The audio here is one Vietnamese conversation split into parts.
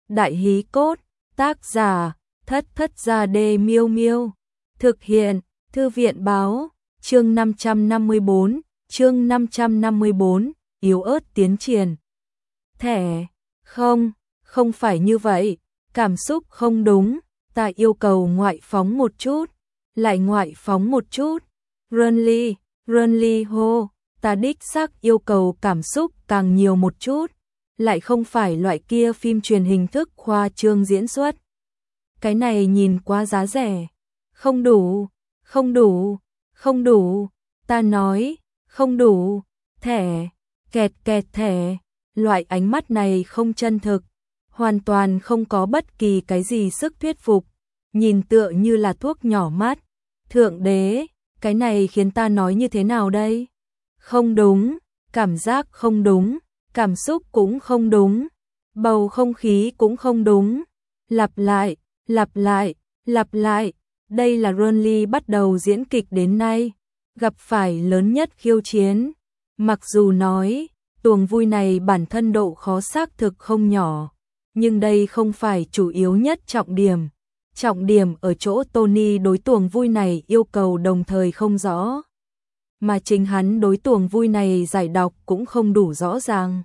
Đại hí cốt, tác giả, Thất Thất Gia Đê Miêu Miêu. Thực hiện, Thư viện báo, chương 554, yếu ớt tiến triển. Thẻ, không phải như vậy, cảm xúc không đúng, ta yêu cầu ngoại phóng một chút, lại ngoại phóng một chút. Runly hô, ta đích xác yêu cầu cảm xúc càng nhiều một chút, lại không phải loại kia phim truyền hình thức khoa trương diễn xuất. Cái này nhìn quá giá rẻ, không đủ, ta nói, không đủ, thẻ, kẹt thẻ, loại ánh mắt này không chân thực, hoàn toàn không có bất kỳ cái gì sức thuyết phục, nhìn tựa như là thuốc nhỏ mắt. Thượng đế, cái này khiến ta nói như thế nào đây? Không đúng, cảm giác không đúng, cảm xúc cũng không đúng, bầu không khí cũng không đúng. Lặp lại, đây là Runly bắt đầu diễn kịch đến nay, gặp phải lớn nhất khiêu chiến. Mặc dù nói, tuồng vui này bản thân độ khó xác thực không nhỏ, nhưng đây không phải chủ yếu nhất trọng điểm. Trọng điểm ở chỗ Tony đối tuồng vui này yêu cầu đồng thời không rõ, mà chính hắn đối tuồng vui này giải đọc cũng không đủ rõ ràng.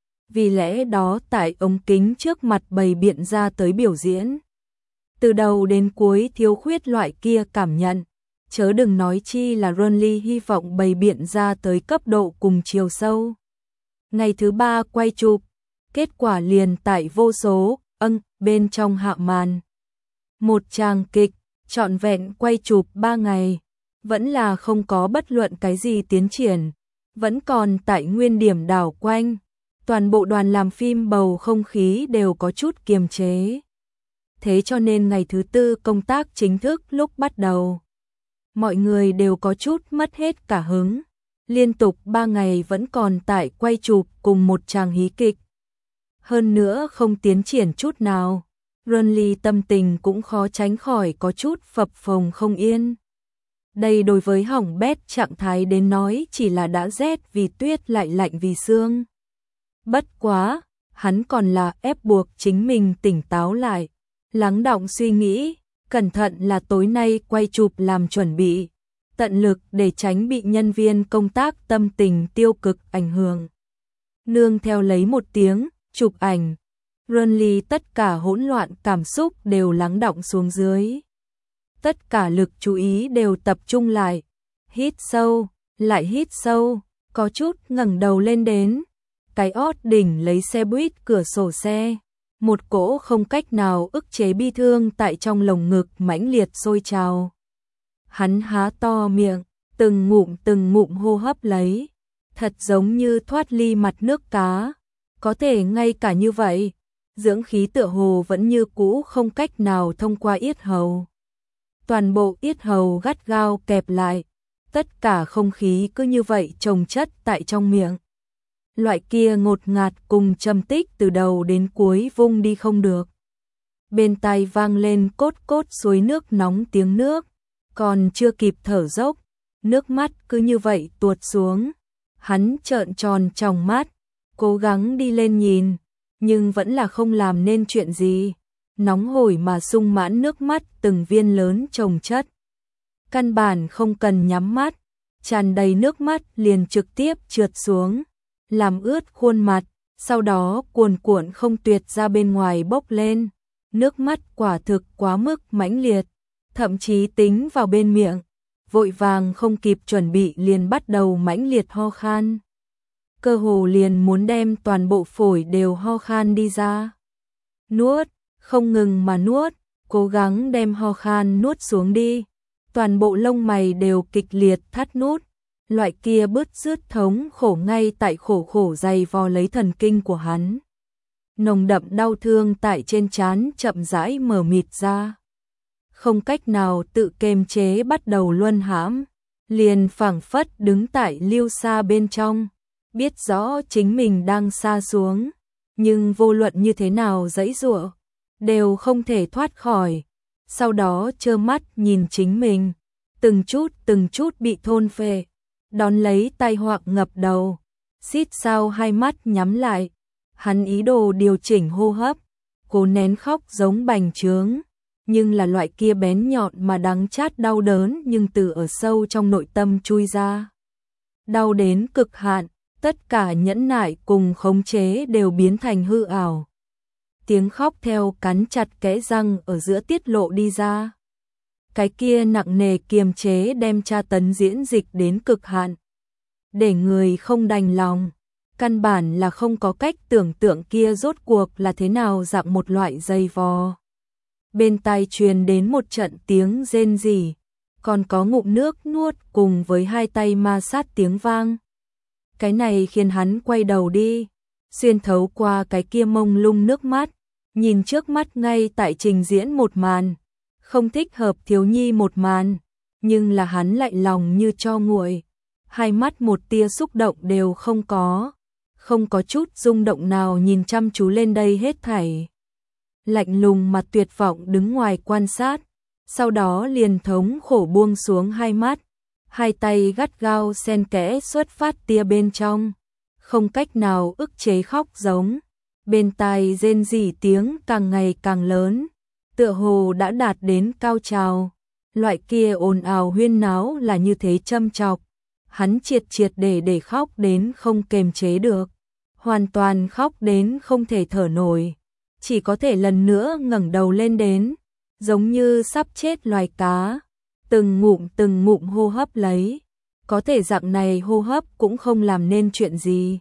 Vì lẽ đó tại ống kính trước mặt bày biện ra tới biểu diễn, từ đầu đến cuối thiếu khuyết loại kia cảm nhận, chớ đừng nói chi là Runly hy vọng bày biện ra tới cấp độ cùng chiều sâu. Ngày thứ 3 quay chụp, kết quả liền tại vô số bên trong hạ màn. Một tràng kịch, trọn vẹn quay chụp 3 ngày, vẫn là không có bất luận cái gì tiến triển, vẫn còn tại nguyên điểm đảo quanh. Toàn bộ đoàn làm phim bầu không khí đều có chút kiềm chế. Thế cho nên ngày thứ 4 công tác chính thức lúc bắt đầu, mọi người đều có chút mất hết cả hứng. Liên tục 3 ngày vẫn còn tại quay chụp cùng một tràng hí kịch. Hơn nữa không tiến triển chút nào. Runly tâm tình cũng khó tránh khỏi có chút phập phồng không yên. Đây đối với hỏng bét trạng thái đến nói chỉ là đã rét vì tuyết lại lạnh vì sương. Bất quá, hắn còn là ép buộc chính mình tỉnh táo lại, lắng đọng suy nghĩ, cẩn thận là tối nay quay chụp làm chuẩn bị, tận lực để tránh bị nhân viên công tác tâm tình tiêu cực ảnh hưởng. Nương theo lấy một tiếng, chụp ảnh, Runly tất cả hỗn loạn cảm xúc đều lắng đọng xuống dưới. Tất cả lực chú ý đều tập trung lại, hít sâu, lại hít sâu, có chút ngẩng đầu lên đến. Cái ót đỉnh lấy xe buýt cửa sổ xe, một cỗ không cách nào ức chế bi thương tại trong lồng ngực mãnh liệt sôi trào. Hắn há to miệng, từng ngụm hô hấp lấy, thật giống như thoát ly mặt nước cá. Có thể ngay cả như vậy, dưỡng khí tựa hồ vẫn như cũ không cách nào thông qua yết hầu. Toàn bộ yết hầu gắt gao kẹp lại, tất cả không khí cứ như vậy chồng chất tại trong miệng. Loại kia ngột ngạt cùng trầm tích từ đầu đến cuối vung đi không được. Bên tai vang lên cốt cốt suối nước nóng tiếng nước, còn chưa kịp thở dốc, nước mắt cứ như vậy tuột xuống. Hắn trợn tròn tròng mắt, cố gắng đi lên nhìn, nhưng vẫn là không làm nên chuyện gì. Nóng hổi mà sung mãn nước mắt từng viên lớn chồng chất. Căn bản không cần nhắm mắt, tràn đầy nước mắt liền trực tiếp trượt xuống, làm ướt khuôn mặt, sau đó cuồn cuộn không tuyệt ra bên ngoài bốc lên. Nước mắt quả thực quá mức mãnh liệt, thậm chí tính vào bên miệng, vội vàng không kịp chuẩn bị liền bắt đầu mãnh liệt ho khan. Cơ hồ liền muốn đem toàn bộ phổi đều ho khan đi ra. Nuốt, không ngừng mà nuốt, cố gắng đem ho khan nuốt xuống đi. Toàn bộ lông mày đều kịch liệt thắt nút, loại kia bứt rứt thống khổ ngay tại khổ dày vò lấy thần kinh của hắn. Nồng đậm đau thương tại trên trán chậm rãi mở mịt ra. Không cách nào tự kiềm chế bắt đầu luân hãm, liền phảng phất đứng tại lưu xa bên trong, biết rõ chính mình đang sa xuống, nhưng vô luận như thế nào giãy giụa, đều không thể thoát khỏi. Sau đó trơ mắt nhìn chính mình, từng chút bị thôn phệ, đón lấy tai họa ngập đầu, xít sao hai mắt nhắm lại. Hắn ý đồ điều chỉnh hô hấp, cố nén khóc giống bành trướng, nhưng là loại kia bén nhọn mà đắng chát đau đớn nhưng từ ở sâu trong nội tâm chui ra. Đau đến cực hạn, tất cả nhẫn nại cùng khống chế đều biến thành hư ảo. Tiếng khóc theo cắn chặt kẽ răng ở giữa tiết lộ đi ra. Cái kia nặng nề kiềm chế đem tra tấn diễn dịch đến cực hạn. Để người không đành lòng, căn bản là không có cách tưởng tượng kia rốt cuộc là thế nào dạng một loại dây vò. Bên tai truyền đến một trận tiếng rên rỉ, còn có ngụm nước nuốt cùng với hai tay ma sát tiếng vang. Cái này khiến hắn quay đầu đi, xuyên thấu qua cái kia mông lung nước mắt, nhìn trước mắt ngay tại trình diễn một màn, không thích hợp thiếu nhi một màn, nhưng là hắn lại lòng như tro nguội, hai mắt một tia xúc động đều không có chút rung động nào nhìn chăm chú lên đây hết thảy. Lạnh lùng mà tuyệt vọng đứng ngoài quan sát, sau đó liền thống khổ buông xuống hai mắt, hai tay gắt gao xen kẽ xuất phát tia bên trong, không cách nào ức chế khóc giống. Bên tai rên rỉ tiếng càng ngày càng lớn, tựa hồ đã đạt đến cao trào. Loại kia ồn ào huyên náo là như thế châm chọc, hắn triệt để khóc đến không kềm chế được, hoàn toàn khóc đến không thể thở nổi, chỉ có thể lần nữa ngẩng đầu lên đến, giống như sắp chết loài cá, từng ngụm hô hấp lấy, có thể dạng này hô hấp cũng không làm nên chuyện gì.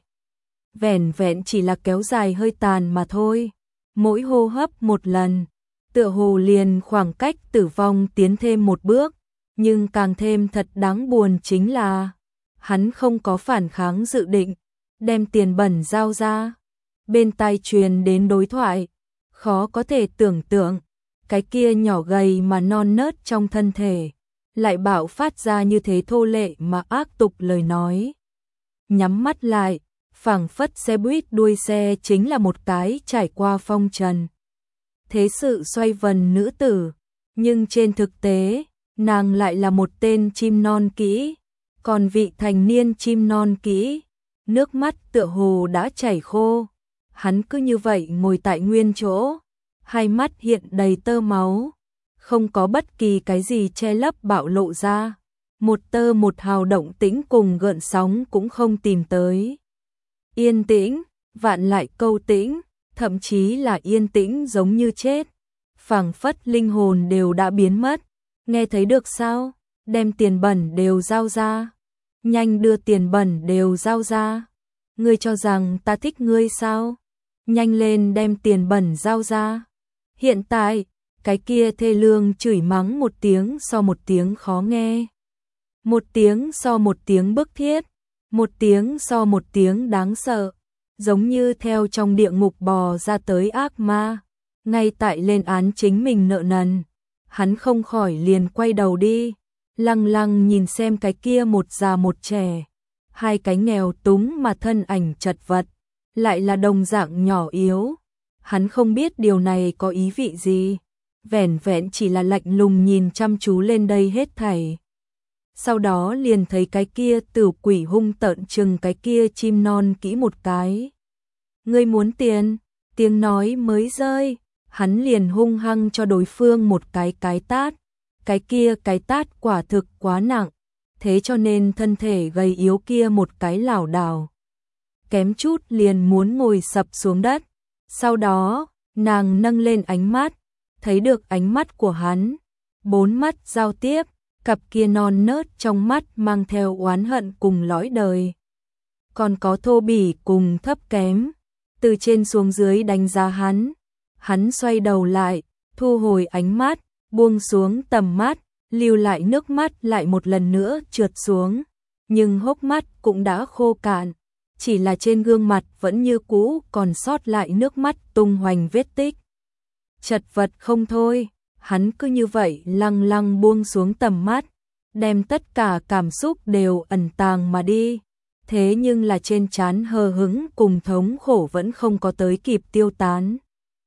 Vẻn vẹn chỉ là kéo dài hơi tàn mà thôi, mỗi hô hấp một lần, tựa hồ liền khoảng cách tử vong tiến thêm một bước, nhưng càng thêm thật đáng buồn chính là, hắn không có phản kháng dự định, đem tiền bẩn giao ra. Bên tai truyền đến đối thoại, khó có thể tưởng tượng, cái kia nhỏ gầy mà non nớt trong thân thể, lại bạo phát ra như thế thô lệ mà ác tục lời nói. Nhắm mắt lại, phảng phất xe buýt đuôi xe chính là một cái trải qua phong trần. Thế sự xoay vần nữ tử, nhưng trên thực tế, nàng lại là một tên chim non kỹ, còn vị thành niên chim non kỹ, nước mắt tựa hồ đã chảy khô. Hắn cứ như vậy ngồi tại nguyên chỗ, hai mắt hiện đầy tơ máu, không có bất kỳ cái gì che lấp bạo lộ ra, một tơ một hào động tĩnh cùng gợn sóng cũng không tìm tới. Yên tĩnh, vạn lại câu tĩnh, thậm chí là yên tĩnh giống như chết, phảng phất linh hồn đều đã biến mất. Nghe thấy được sao? Đem tiền bẩn đều giao ra. Nhanh đưa tiền bẩn đều giao ra. Ngươi cho rằng ta thích ngươi sao? Nhanh lên đem tiền bẩn giao ra. Hiện tại, cái kia thê lương chửi mắng một tiếng so một tiếng khó nghe. Một tiếng so một tiếng bức thiết. Một tiếng so một tiếng đáng sợ. Giống như theo trong địa ngục bò ra tới ác ma. Ngay tại lên án chính mình nợ nần. Hắn không khỏi liền quay đầu đi. Lăng lăng nhìn xem cái kia một già một trẻ. Hai cái nghèo túng mà thân ảnh chật vật. Lại là đồng dạng nhỏ yếu. Hắn không biết điều này có ý vị gì. Vẻn vẹn chỉ là lạnh lùng nhìn chăm chú lên đây hết thảy. Sau đó liền thấy cái kia tử quỷ hung tợn chừng cái kia chim non kỹ một cái. Ngươi muốn tiền, tiếng nói mới rơi, hắn liền hung hăng cho đối phương một cái tát. Cái kia cái tát quả thực quá nặng, thế cho nên thân thể gầy yếu kia một cái lảo đảo. Kém chút liền muốn ngồi sập xuống đất. Sau đó, nàng nâng lên ánh mắt, thấy được ánh mắt của hắn. Bốn mắt giao tiếp, cặp kia non nớt trong mắt mang theo oán hận cùng lõi đời. Còn có thô bỉ cùng thấp kém, từ trên xuống dưới đánh giá hắn. Hắn xoay đầu lại, thu hồi ánh mắt, buông xuống tầm mắt, lưu lại nước mắt lại một lần nữa trượt xuống. Nhưng hốc mắt cũng đã khô cạn, chỉ là trên gương mặt vẫn như cũ còn sót lại nước mắt tung hoành vết tích. Chật vật không thôi, hắn cứ như vậy lăng lăng buông xuống tầm mắt, đem tất cả cảm xúc đều ẩn tàng mà đi. Thế nhưng là trên trán hờ hững cùng thống khổ vẫn không có tới kịp tiêu tán.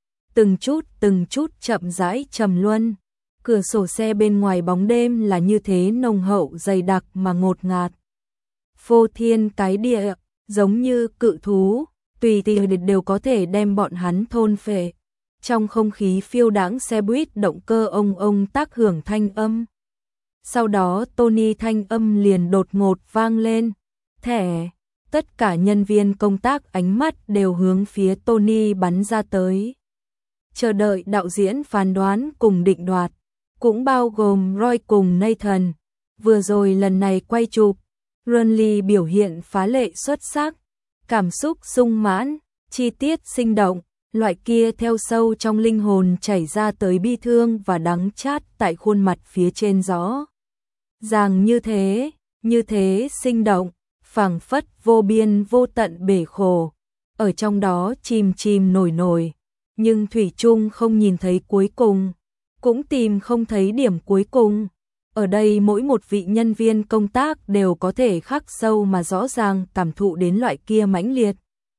Từng chút chậm rãi trầm luân. Cửa sổ xe bên ngoài bóng đêm là như thế nồng hậu dày đặc mà ngột ngạt. Phô thiên cái địa, giống như cự thú, tùy tiện đều có thể đem bọn hắn thôn phệ. trong không khí phiêu đãng xe buýt động cơ ông tác hưởng thanh âm. Sau đó Tony thanh âm liền đột ngột vang lên, thẻ, tất cả nhân viên công tác ánh mắt đều hướng phía Tony bắn ra tới. Chờ đợi đạo diễn phán đoán cùng định đoạt, cũng bao gồm Roy cùng Nathan. Vừa rồi lần này quay chụp, Ronly biểu hiện phá lệ xuất sắc, cảm xúc sung mãn, chi tiết sinh động, loại kia theo sâu trong linh hồn chảy ra tới bi thương và đắng chát tại khuôn mặt phía trên rõ. Ràng như thế sinh động, phảng phất vô biên vô tận bể khổ, ở trong đó chìm nổi, nhưng thủy chung không nhìn thấy cuối cùng, cũng tìm không thấy điểm cuối cùng. Ở đây mỗi một vị nhân viên công tác đều có thể khắc sâu mà rõ ràng cảm thụ đến loại kia mãnh liệt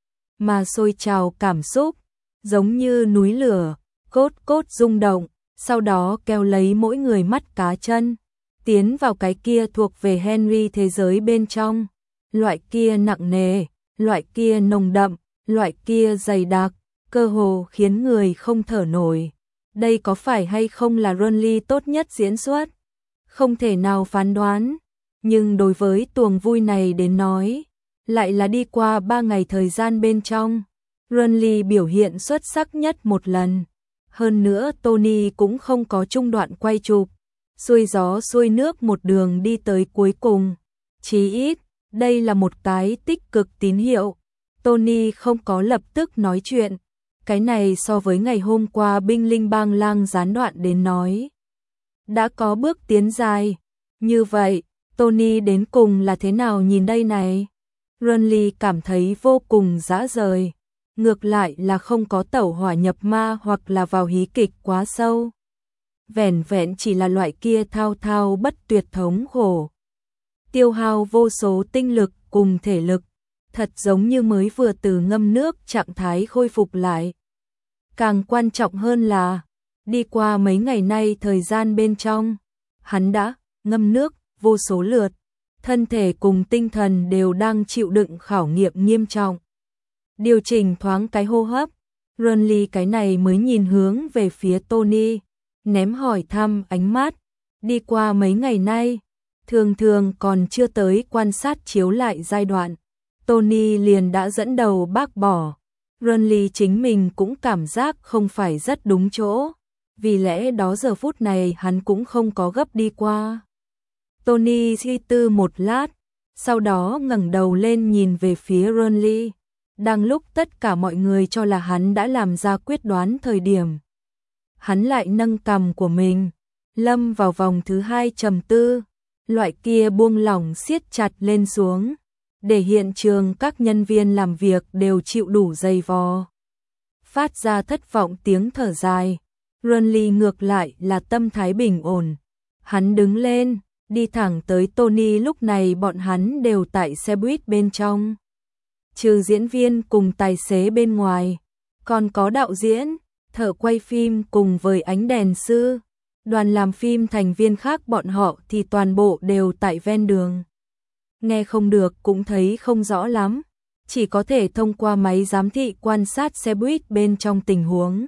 mà sôi trào cảm xúc, giống như núi lửa, cốt rung động, sau đó kéo lấy mỗi người mắt cá chân, tiến vào cái kia thuộc về Henry thế giới bên trong, loại kia nặng nề, loại kia nồng đậm, loại kia dày đặc, cơ hồ khiến người không thở nổi. Đây có phải hay không là Ronly tốt nhất diễn xuất? Không thể nào phán đoán, nhưng đối với tuồng vui này đến nói, lại là đi qua 3 ngày thời gian bên trong, Ronly biểu hiện xuất sắc nhất một lần. Hơn nữa Tony cũng không có trung đoạn quay chụp, xuôi gió xuôi nước một đường đi tới cuối cùng. Chí ít, đây là một cái tích cực tín hiệu. Tony không có lập tức nói chuyện. Cái này so với ngày hôm qua binh linh bang lang gián đoạn đến nói, đã có bước tiến dài. Như vậy, Tony đến cùng là thế nào nhìn đây này? Ronly cảm thấy vô cùng dã rời. Ngược lại là không có tẩu hỏa nhập ma hoặc là vào hí kịch quá sâu. Vẻn vẹn chỉ là loại kia thao thao bất tuyệt thống khổ. Tiêu hao vô số tinh lực cùng thể lực, thật giống như mới vừa từ ngâm nước trạng thái khôi phục lại. Càng quan trọng hơn là, đi qua mấy ngày nay thời gian bên trong, hắn đã ngâm nước vô số lượt, thân thể cùng tinh thần đều đang chịu đựng khảo nghiệm nghiêm trọng. Điều chỉnh thoáng cái hô hấp, Ronly cái này mới nhìn hướng về phía Tony, ném hỏi thăm ánh mắt. Đi qua mấy ngày nay, thường còn chưa tới quan sát chiếu lại giai đoạn, Tony liền đã dẫn đầu bác bỏ. Ronly chính mình cũng cảm giác không phải rất đúng chỗ, vì lẽ đó giờ phút này hắn cũng không có gấp đi qua. Tony suy tư một lát, sau đó ngẩng đầu lên nhìn về phía Ronly. Đang lúc tất cả mọi người cho là hắn đã làm ra quyết đoán thời điểm, hắn lại nâng cằm của mình, lâm vào vòng thứ 2 trầm tư, loại kia buông lỏng siết chặt lên xuống, để hiện trường các nhân viên làm việc đều chịu đủ dày vò. Phát ra thất vọng tiếng thở dài, Ronly ngược lại là tâm thái bình ổn. Hắn đứng lên, đi thẳng tới Tony, lúc này bọn hắn đều tại xe buýt bên trong. Trừ diễn viên cùng tài xế bên ngoài, còn có đạo diễn, thợ quay phim cùng với ánh đèn sư, đoàn làm phim thành viên khác, bọn họ thì toàn bộ đều tại ven đường. Nghe không được cũng thấy không rõ lắm, chỉ có thể thông qua máy giám thị quan sát xe buýt bên trong tình huống.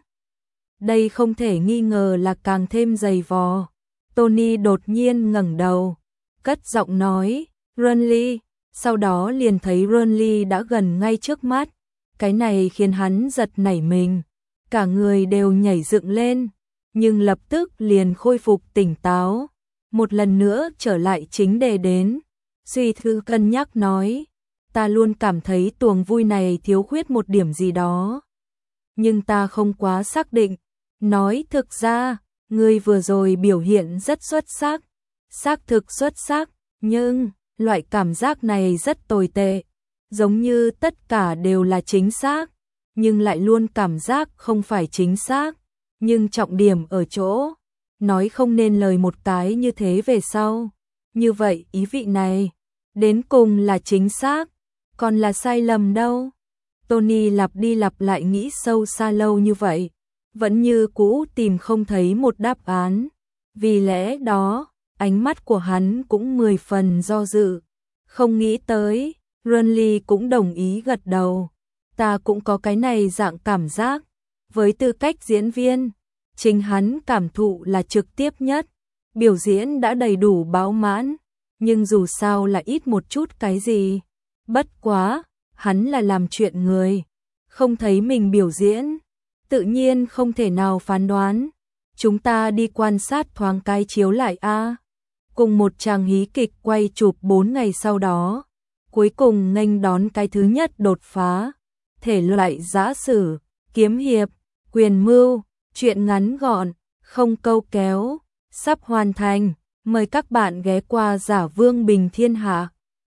Đây không thể nghi ngờ là càng thêm dày vò. Tony đột nhiên ngẩng đầu, cất giọng nói, Ronly, sau đó liền thấy Ronly đã gần ngay trước mắt. Cái này khiến hắn giật nảy mình, cả người đều nhảy dựng lên, nhưng lập tức liền khôi phục tỉnh táo, một lần nữa trở lại chính đề đến. Suy thư cân nhắc nói, ta luôn cảm thấy tuồng vui này thiếu khuyết một điểm gì đó, nhưng ta không quá xác định. Nói thực ra, ngươi vừa rồi biểu hiện rất xuất sắc, xác thực xuất sắc, nhưng loại cảm giác này rất tồi tệ, giống như tất cả đều là chính xác, nhưng lại luôn cảm giác không phải chính xác, nhưng trọng điểm ở chỗ, nói không nên lời một cái như thế về sau. Như vậy ý vị này, đến cùng là chính xác, còn là sai lầm đâu? Tony lặp đi lặp lại nghĩ sâu xa lâu như vậy, vẫn như cũ tìm không thấy một đáp án. Vì lẽ đó, ánh mắt của hắn cũng 10 phần do dự. Không nghĩ tới, Ronly cũng đồng ý gật đầu. Ta cũng có cái này dạng cảm giác. Với tư cách diễn viên, chính hắn cảm thụ là trực tiếp nhất, biểu diễn đã đầy đủ bão mãn, nhưng dù sao là ít một chút cái gì. Bất quá, hắn là làm chuyện người, không thấy mình biểu diễn, tự nhiên không thể nào phán đoán. Chúng ta đi quan sát thoáng cái chiếu lại a. Cùng một chàng hí kịch quay chụp 4 ngày sau đó, cuối cùng nghênh đón cái thứ nhất đột phá, thể loại giã sử, kiếm hiệp, quyền mưu, truyện ngắn gọn, không câu kéo, sắp hoàn thành, mời các bạn ghé qua Giả Vương Bình Thiên Hạ.